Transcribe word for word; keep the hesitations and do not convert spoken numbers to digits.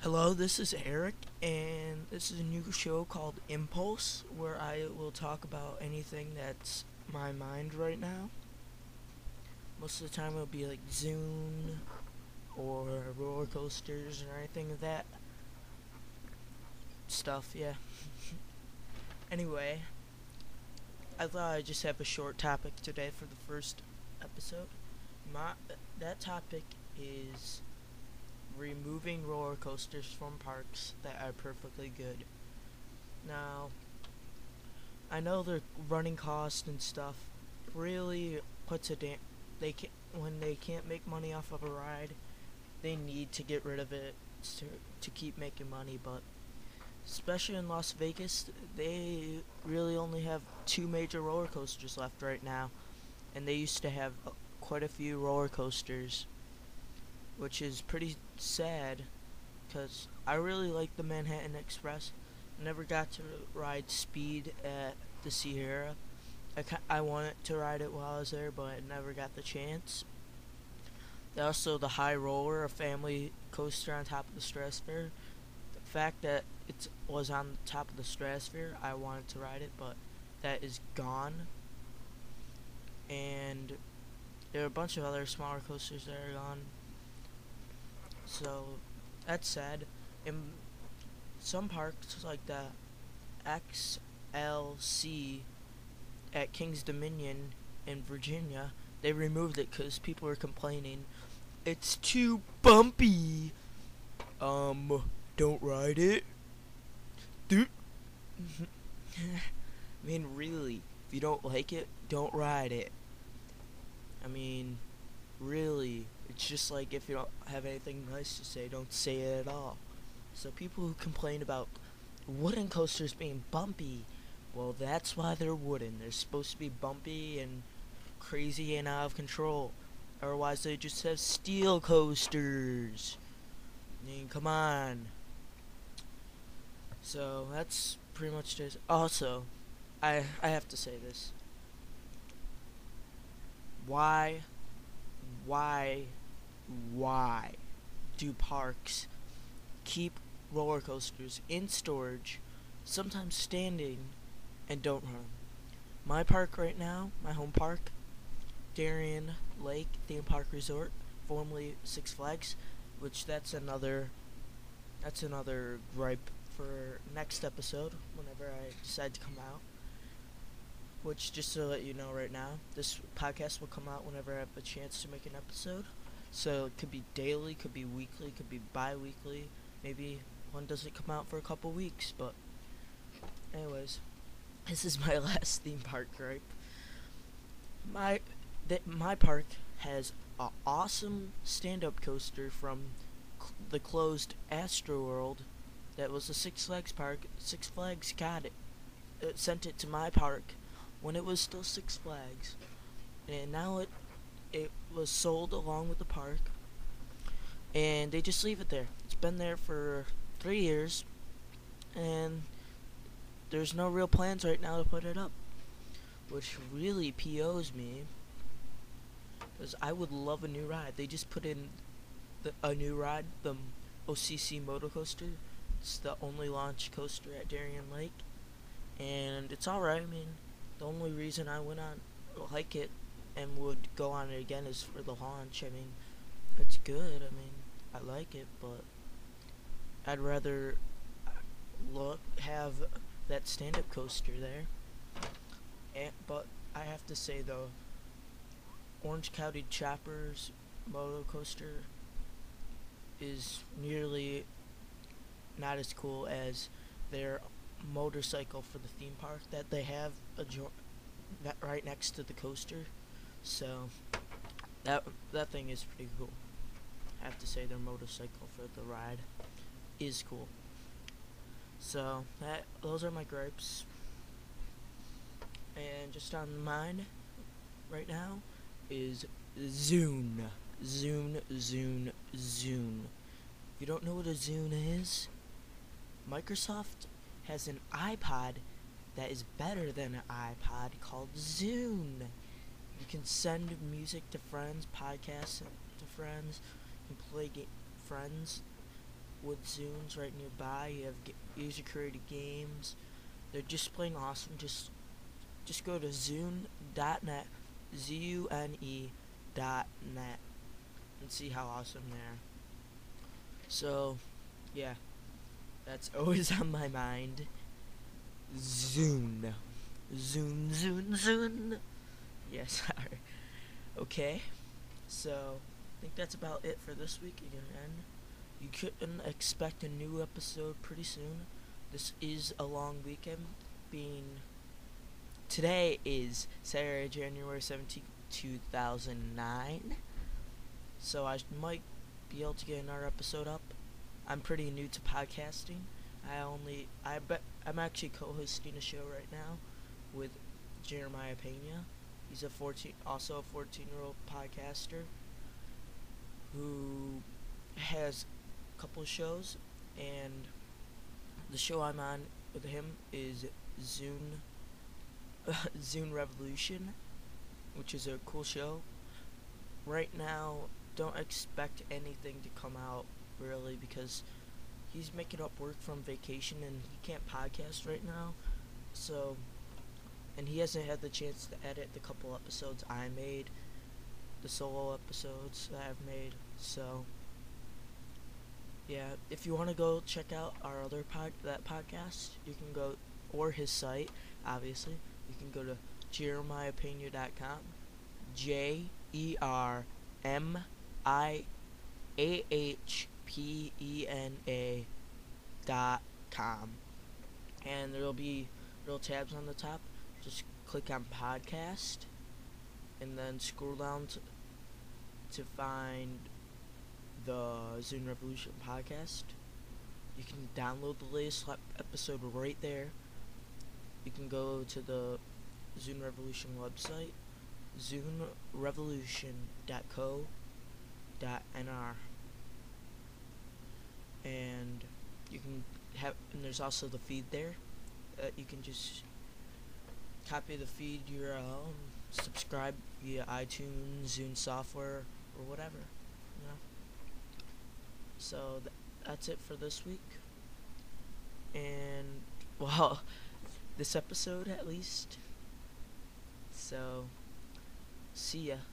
Hello, this is Eric, and this is a new show called Impulse, where I will talk about anything that's my mind right now. Most of the time, it'll be like Zune or roller coasters or anything of that stuff. Yeah. Anyway, I thought I'd just have a short topic today for the first episode. My that topic is removing roller coasters from parks that are perfectly good. Now, I know their running cost and stuff really puts a dam- they can when they can't make money off of a ride, they need to get rid of it to to keep making money, but especially in Las Vegas, they really only have two major roller coasters left right now, and they used to have uh, quite a few roller coasters, which is pretty sad because I really like the Manhattan Express. Never got to ride Speed at the Sierra. I, ca- I wanted to ride it while I was there, but I never got the chance. Also, the High Roller, a family coaster on top of the Stratosphere. The fact that it was on the top of the Stratosphere, I wanted to ride it, but that is gone. And there are a bunch of other smaller coasters that are gone. So that's sad. In some parks, like the X L C at King's Dominion in Virginia, they removed it because people were complaining. It's too bumpy. Um, don't ride it. Dude. I mean, really, if you don't like it, don't ride it. I mean, really, it's just like if you don't have anything nice to say, don't say it at all. So people who complain about wooden coasters being bumpy, well, that's why they're wooden. They're supposed to be bumpy and crazy and out of control. Otherwise, they just have steel coasters. I mean, come on. So that's pretty much this. Also, I I have to say this. Why, why, why do parks keep roller coasters in storage, sometimes standing, and don't run? My park right now, my home park, Darien Lake Theme Park Resort, formerly Six Flags, which that's another that's another gripe for next episode whenever I decide to come out. Which, just to let you know right now, this podcast will come out whenever I have a chance to make an episode. So it could be daily, could be weekly, could be bi-weekly. Maybe one doesn't come out for a couple weeks, but anyways, this is my last theme park gripe. My th- my park has an awesome stand-up coaster from cl- the closed Astroworld that was a Six Flags park. Six Flags got it, it sent it to my park when it was still Six Flags, and now it it was sold along with the park, and they just leave it there. It's been there for three years, and there's no real plans right now to put it up, which really P Os me, because I would love a new ride. They just put in the, a new ride, the O C C Moto Coaster. It's the only launch coaster at Darien Lake, and it's alright. I mean, the only reason I went on like it and would go on it again is for the launch. I mean, it's good. I mean, I like it, but I'd rather look have that stand-up coaster there. And, but I have to say though, Orange County Choppers Moto Coaster is nearly not as cool as their motorcycle for the theme park that they have a jo- that right next to the coaster. So that that thing is pretty cool. I have to say their motorcycle for the ride is cool. So that those are my gripes. And just on mine right now is Zune. Zune, Zune, Zune. If you don't know what a Zune is, Microsoft has an iPod that is better than an iPod called Zune. You can send music to friends, podcasts to friends, you can play ga- friends with Zunes right nearby. You have user created games. They're just plain awesome. Just just go to zune dot net, Z U N E dot net, and see how awesome they are. So, yeah, that's always on my mind. Zune. Zune, Zune, Zune. Yes, sorry. Okay, so I think that's about it for this week again. You couldn't expect a new episode pretty soon. This is a long weekend, being today is Saturday, January seventeenth, two thousand nine. So I might be able to get another episode up. I'm pretty new to podcasting. I only I bet I'm actually co-hosting a show right now with Jeremiah Pena. He's a fourteen also a fourteen-year-old podcaster who has a couple shows, and the show I'm on with him is Zune Zune Revolution, which is a cool show. Right now, don't expect anything to come out really, because he's making up work from vacation and he can't podcast right now. So, and he hasn't had the chance to edit the couple episodes I made, the solo episodes that I've made. So, yeah, if you want to go check out our other pod that podcast, you can go, or his site, obviously. You can go to jeremiah pena dot com, J E R M I A H P E N A dot com, and there'll be little tabs on the top. Just click on podcast, and then scroll down to, to find the Zune Revolution podcast. You can download the latest episode right there. You can go to the Zune Revolution website, zune revolution dot co dot n r, and you can have, and there's also the feed there. Uh, you can just copy the feed U R L and subscribe via iTunes, Zune software, or whatever. You know. So th that's it for this week, and well, this episode at least. So, see ya.